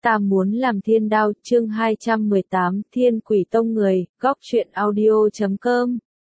Ta muốn làm thiên đao, chương 218, Thiên Quỷ Tông người, góc truyện audio.com.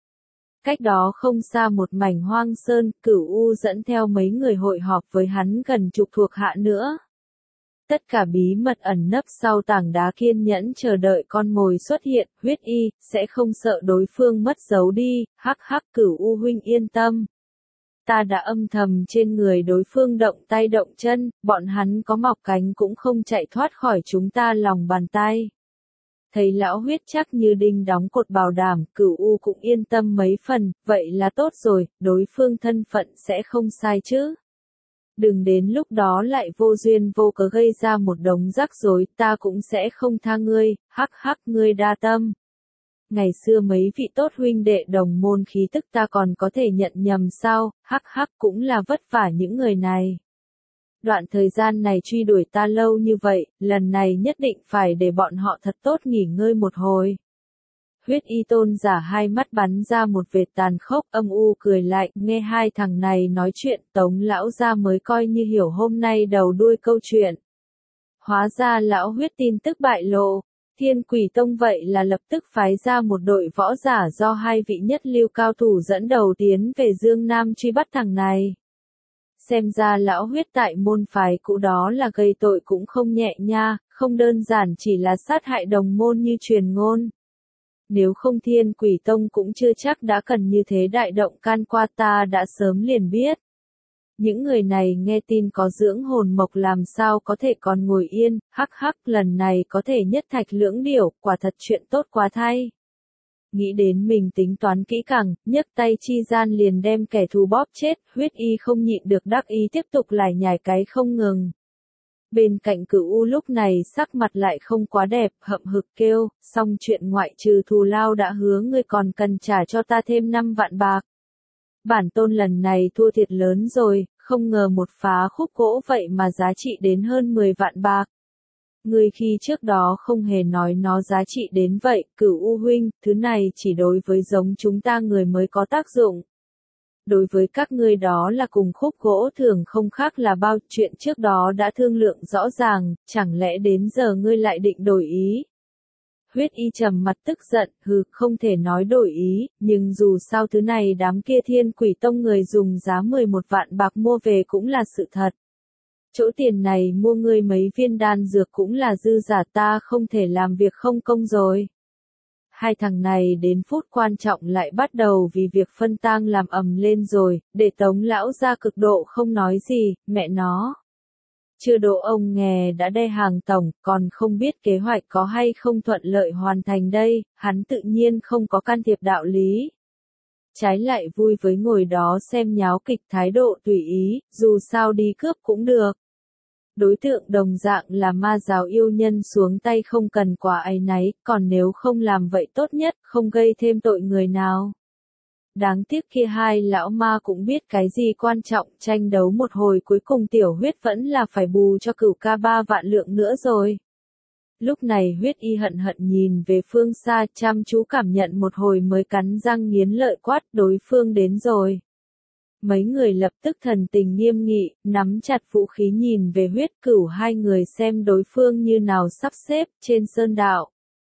Cách đó không xa một mảnh hoang sơn, Cửu U dẫn theo mấy người hội họp với hắn gần chục thuộc hạ nữa. Tất cả bí mật ẩn nấp sau tảng đá, kiên nhẫn chờ đợi con mồi xuất hiện. Huyết Y sẽ không sợ đối phương mất dấu đi. Hắc hắc, Cửu U huynh yên tâm. Ta đã âm thầm trên người đối phương động tay động chân, bọn hắn có mọc cánh cũng không chạy thoát khỏi chúng ta lòng bàn tay. Thấy lão Huyết chắc như đinh đóng cột bảo đảm, Cửu U cũng yên tâm mấy phần. Vậy là tốt rồi, đối phương thân phận sẽ không sai chứ. Đừng đến lúc đó lại vô duyên vô cớ gây ra một đống rắc rối, ta cũng sẽ không tha ngươi. Hắc hắc, ngươi đa tâm. Ngày xưa mấy vị tốt huynh đệ đồng môn khí tức ta còn có thể nhận nhầm sao? Hắc hắc, cũng là vất vả những người này. Đoạn thời gian này truy đuổi ta lâu như vậy, lần này nhất định phải để bọn họ thật tốt nghỉ ngơi một hồi. Huyết Y tôn giả hai mắt bắn ra một vệt tàn khốc, âm u cười lại. Nghe hai thằng này nói chuyện, Tống lão gia mới coi như hiểu hôm nay đầu đuôi câu chuyện. Hóa ra lão Huyết tin tức bại lộ. Thiên Quỷ Tông vậy là lập tức phái ra một đội võ giả do hai vị nhất lưu cao thủ dẫn đầu tiến về Dương Nam truy bắt thằng này. Xem ra lão Huyết tại môn phái cũ đó là gây tội cũng không nhẹ nha, không đơn giản chỉ là sát hại đồng môn như truyền ngôn. Nếu không Thiên Quỷ Tông cũng chưa chắc đã cần như thế đại động can qua, ta đã sớm liền biết. Những người này nghe tin có dưỡng hồn mộc làm sao có thể còn ngồi yên. Hắc hắc, lần này có thể nhất thạch lưỡng điểu, quả thật chuyện tốt quá thay. Nghĩ đến mình tính toán kỹ càng, nhấc tay chi gian liền đem kẻ thù bóp chết. Huyết Y không nhịn được đắc ý tiếp tục lải nhải cái không ngừng. Bên cạnh Cửu U lúc này sắc mặt lại không quá đẹp, hậm hực kêu, xong chuyện ngoại trừ thù lao đã hứa ngươi còn cần trả cho ta thêm 5 vạn bạc. Bản tôn lần này thua thiệt lớn rồi, không ngờ một phá khúc gỗ vậy mà giá trị đến hơn 10 vạn bạc. Ngươi khi trước đó không hề nói nó giá trị đến vậy. Cửu U huynh, thứ này chỉ đối với giống chúng ta người mới có tác dụng. Đối với các ngươi đó là cùng khúc gỗ thường không khác là bao. Chuyện trước đó đã thương lượng rõ ràng, chẳng lẽ đến giờ ngươi lại định đổi ý? Huyết Y trầm mặt tức giận, hừ, không thể nói đổi ý, nhưng dù sao thứ này đám kia Thiên Quỷ Tông người dùng giá 11 vạn bạc mua về cũng là sự thật. Chỗ tiền này mua ngươi mấy viên đan dược cũng là dư giả, ta không thể làm việc không công rồi. Hai thằng này đến phút quan trọng lại bắt đầu vì việc phân tang làm ầm lên rồi, để Tống lão ra cực độ không nói gì, mẹ nó. Chưa đỗ ông nghè đã đe hàng tổng, còn không biết kế hoạch có hay không thuận lợi hoàn thành đây, hắn tự nhiên không có can thiệp đạo lý. Trái lại vui với ngồi đó xem nháo kịch, thái độ tùy ý, dù sao đi cướp cũng được. Đối tượng đồng dạng là ma giáo yêu nhân xuống tay không cần quả áy náy, còn nếu không làm vậy tốt nhất, không gây thêm tội người nào. Đáng tiếc kia hai lão ma cũng biết cái gì quan trọng, tranh đấu một hồi cuối cùng tiểu Huyết vẫn là phải bù cho Cửu ca 3 vạn lượng nữa rồi. Lúc này Huyết Y hận hận nhìn về phương xa, chăm chú cảm nhận một hồi mới cắn răng nghiến lợi quát, đối phương đến rồi. Mấy người lập tức thần tình nghiêm nghị, nắm chặt vũ khí nhìn về Huyết Cửu, hai người xem đối phương như nào sắp xếp trên sơn đạo.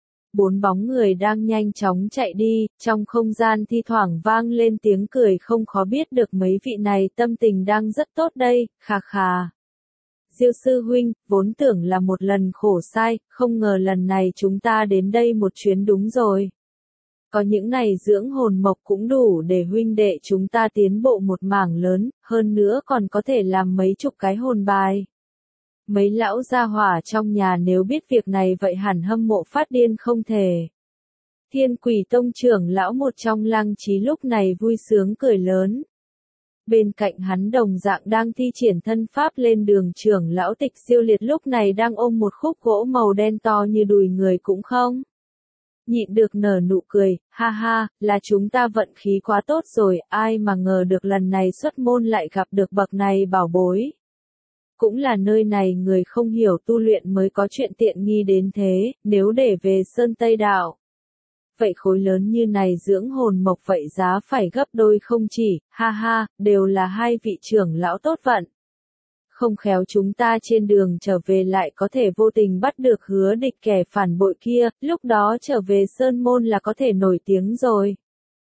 4 bóng người đang nhanh chóng chạy đi, trong không gian thi thoảng vang lên tiếng cười không khó biết được mấy vị này tâm tình đang rất tốt đây, khà khà. Diêu sư huynh, vốn tưởng là một lần khổ sai, không ngờ lần này chúng ta đến đây một chuyến đúng rồi. Có những này dưỡng hồn mộc cũng đủ để huynh đệ chúng ta tiến bộ một mảng lớn, hơn nữa còn có thể làm mấy chục cái hồn bài. Mấy lão gia hỏa trong nhà nếu biết việc này vậy hẳn hâm mộ phát điên không thể. Thiên Quỷ Tông trưởng lão một trong Lăng Chí lúc này vui sướng cười lớn. Bên cạnh hắn đồng dạng đang thi triển thân pháp lên đường trưởng lão Tịch Siêu Liệt lúc này đang ôm một khúc gỗ màu đen to như đùi người cũng không nhịn được nở nụ cười, ha ha, là chúng ta vận khí quá tốt rồi, ai mà ngờ được lần này xuất môn lại gặp được bậc này bảo bối. Cũng là nơi này người không hiểu tu luyện mới có chuyện tiện nghi đến thế, nếu để về Sơn Tây Đạo. Vậy khối lớn như này dưỡng hồn mộc vậy giá phải gấp đôi không chỉ, ha ha, đều là hai vị trưởng lão tốt vận. không khéo chúng ta trên đường trở về lại có thể vô tình bắt được Hứa Địch kẻ phản bội kia, lúc đó trở về Sơn Môn là có thể nổi tiếng rồi.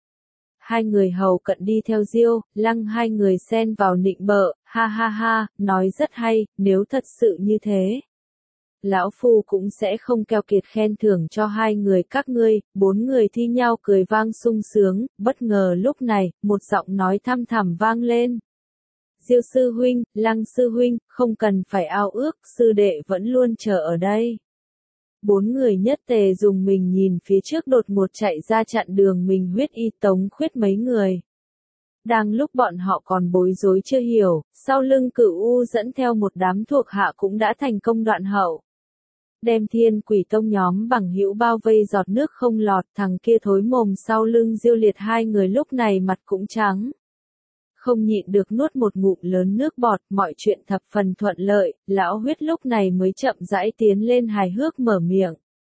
Hai người hầu cận đi theo Diêu, Lăng hai người xen vào nịnh bợ, ha ha ha, nói rất hay, nếu thật sự như thế. Lão Phu cũng sẽ không keo kiệt khen thưởng cho hai người các ngươi, bốn người thi nhau cười vang sung sướng, bất ngờ lúc này, một giọng nói thăm thẳm vang lên. Diêu sư huynh, Lăng sư huynh, không cần phải ao ước, sư đệ vẫn luôn chờ ở đây. Bốn người nhất tề dùng mình nhìn phía trước đột ngột chạy ra chặn đường mình Huyết Y Tống Khuyết mấy người. Đang lúc bọn họ còn bối rối chưa hiểu, sau lưng Cửu U dẫn theo một đám thuộc hạ cũng đã thành công đoạn hậu. Đem Thiên Quỷ Tông nhóm bằng hữu bao vây giọt nước không lọt, thằng kia thối mồm sau lưng Diêu Liệt hai người lúc này mặt cũng trắng. Không nhịn được nuốt một ngụm lớn nước bọt, mọi chuyện thập phần thuận lợi, lão Huyết lúc này mới chậm rãi tiến lên hài hước mở miệng.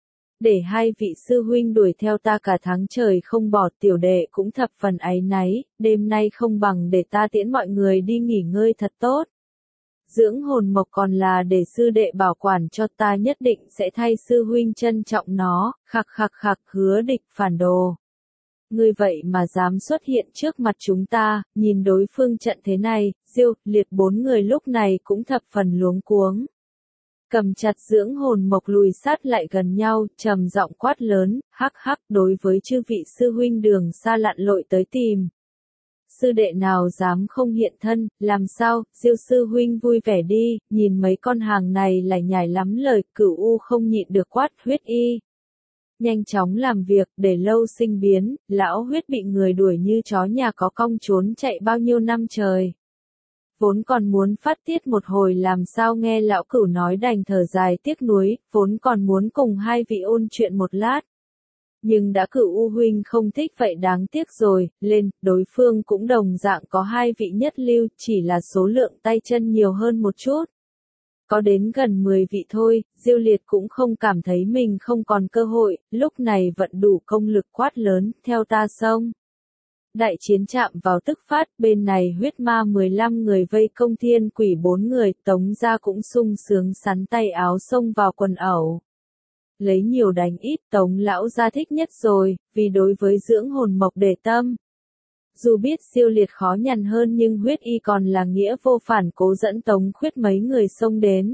Để hai vị sư huynh đuổi theo ta cả tháng trời không bỏ, tiểu đệ cũng thập phần áy náy, đêm nay không bằng để ta tiễn mọi người đi nghỉ ngơi thật tốt. Dưỡng hồn mộc còn là để sư đệ bảo quản cho, ta nhất định sẽ thay sư huynh trân trọng nó, khặc khặc khặc. Hứa Địch phản đồ. Ngươi vậy mà dám xuất hiện trước mặt chúng ta, nhìn đối phương trận thế này, Diêu, Liệt bốn người lúc này cũng thập phần luống cuống. Cầm chặt dưỡng hồn mộc lùi sát lại gần nhau, trầm giọng quát lớn, hắc hắc, đối với chư vị sư huynh đường xa lặn lội tới tìm. Sư đệ nào dám không hiện thân, làm sao, Diêu sư huynh vui vẻ đi, nhìn mấy con hàng này lại nhải lắm lời. Cửu U không nhịn được quát Huyết Y. Nhanh chóng làm việc, để lâu sinh biến, lão Huyết bị người đuổi như chó nhà có cong trốn chạy bao nhiêu năm trời. Vốn còn muốn phát tiết một hồi làm sao nghe lão Cửu nói đành thở dài tiếc nuối, vốn còn muốn cùng hai vị ôn chuyện một lát. Nhưng đã Cửu U huynh không thích vậy đáng tiếc rồi, lên, đối phương cũng đồng dạng có hai vị nhất lưu, chỉ là số lượng tay chân nhiều hơn một chút. Có đến gần 10 vị thôi, Diêu Liệt cũng không cảm thấy mình không còn cơ hội, lúc này vận đủ công lực quát lớn, theo ta xông. Đại chiến chạm vào tức phát, bên này huyết ma 15 người vây công Thiên Quỷ 4 người, Tống gia cũng sung sướng sắn tay áo xông vào quần ẩu. Lấy nhiều đánh ít, Tống lão gia thích nhất rồi, vì đối với dưỡng hồn mộc để tâm. Dù biết Diêu Liệt khó nhằn hơn nhưng Huyết Y còn là nghĩa vô phản cố dẫn Tống Khuyết mấy người xông đến.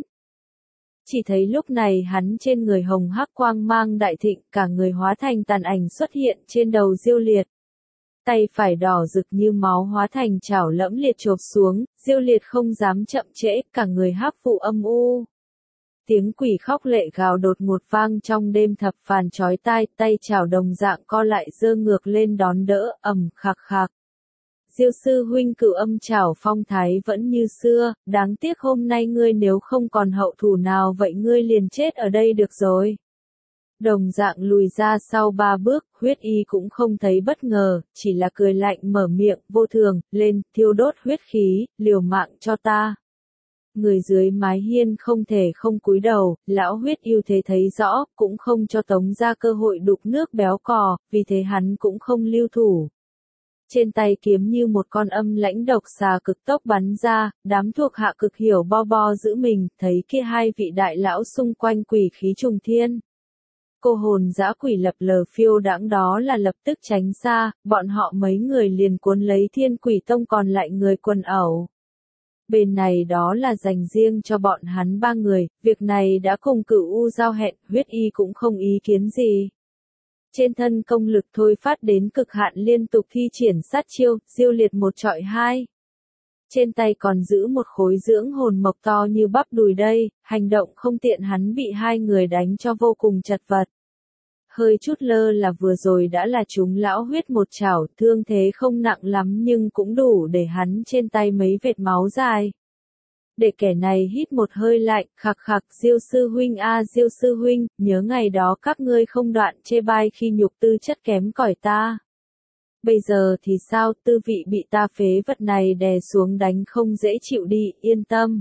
Chỉ thấy lúc này hắn trên người hồng hắc quang mang đại thịnh, cả người hóa thành tàn ảnh xuất hiện trên đầu Diêu Liệt. Tay phải đỏ rực như máu hóa thành chảo lẫm liệt chộp xuống, Diêu Liệt không dám chậm trễ, cả người hắc vụ âm u. Tiếng quỷ khóc lệ gào đột ngột vang trong đêm thập phàn chói tai, tay chảo đồng dạng co lại giơ ngược lên đón đỡ, ầm khạc khạc. Diêu sư huynh Cửu Âm chảo phong thái vẫn như xưa, đáng tiếc hôm nay ngươi nếu không còn hậu thủ nào vậy ngươi liền chết ở đây được rồi. Đồng dạng lùi ra sau 3 bước, Huyết Y cũng không thấy bất ngờ, chỉ là cười lạnh mở miệng, vô thường, lên, thiêu đốt huyết khí, liều mạng cho ta. Người dưới mái hiên không thể không cúi đầu, lão Huyết yêu thế thấy rõ, cũng không cho Tống ra cơ hội đục nước béo cò, vì thế hắn cũng không lưu thủ. Trên tay kiếm như một con âm lãnh độc xà cực tốc bắn ra, đám thuộc hạ cực hiểu bo bo giữ mình, thấy kia hai vị đại lão xung quanh quỷ khí trùng thiên. Cô hồn dã quỷ lập lờ phiêu đãng đó là lập tức tránh xa, bọn họ mấy người liền cuốn lấy Thiên Quỷ Tông còn lại người quần ẩu. Bên này đó là dành riêng cho bọn hắn 3 người, việc này đã cùng Cửu U giao hẹn, Huyết Y cũng không ý kiến gì. Trên thân công lực thôi phát đến cực hạn liên tục thi triển sát chiêu, Diêu Liệt một trọi hai. Trên tay còn giữ một khối dưỡng hồn mộc to như bắp đùi đây, hành động không tiện hắn bị hai người đánh cho vô cùng chật vật. Hơi chút lơ là vừa rồi đã là chúng lão Huyết một chảo, thương thế không nặng lắm nhưng cũng đủ để hắn trên tay mấy vệt máu dài. Để kẻ này hít một hơi lạnh, khạc khạc, Diêu sư huynh a Diêu sư huynh, nhớ ngày đó các ngươi không đoạn chê bai khi nhục tư chất kém cỏi ta. Bây giờ thì sao, tư vị bị ta phế vật này đè xuống đánh không dễ chịu đi, yên tâm.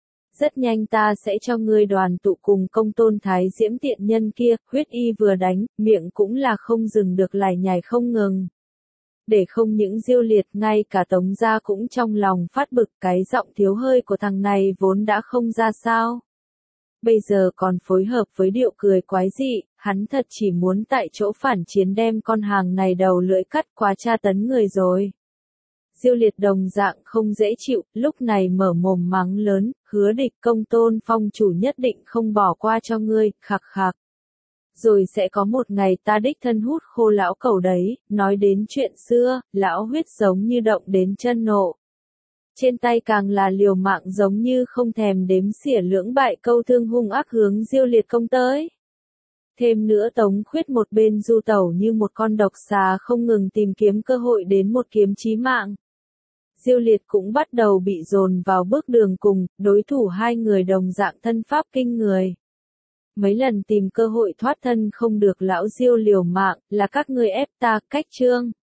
Rất nhanh ta sẽ cho ngươi đoàn tụ cùng Công Tôn Thái Diễm tiện nhân kia. Huyết Y vừa đánh, miệng cũng là không dừng được lải nhải không ngừng. Để không những Diêu Liệt, ngay cả Tống gia cũng trong lòng phát bực, cái giọng thiếu hơi của thằng này vốn đã không ra sao. Bây giờ còn phối hợp với điệu cười quái dị, hắn thật chỉ muốn tại chỗ phản chiến đem con hàng này đầu lưỡi cắt, quá tra tấn người rồi. Diêu Liệt đồng dạng không dễ chịu, lúc này mở mồm mắng lớn, hứa địch công Tôn Phong chủ nhất định không bỏ qua cho ngươi, khạc khạc. Rồi sẽ có một ngày ta đích thân hút khô lão cẩu đấy, nói đến chuyện xưa, lão huyết giống như động đến chân nộ. Trên tay càng là liều mạng giống như không thèm đếm xỉa lưỡng bại câu thương hung ác hướng Diêu Liệt công tới. Thêm nữa Tống Khuyết một bên du tẩu như một con độc xà không ngừng tìm kiếm cơ hội đến một kiếm chí mạng. Diêu Liệt cũng bắt đầu bị dồn vào bước đường cùng, đối thủ hai người đồng dạng thân pháp kinh người. Mấy lần tìm cơ hội thoát thân không được lão Diêu liều mạng, là các ngươi ép ta, cách trương.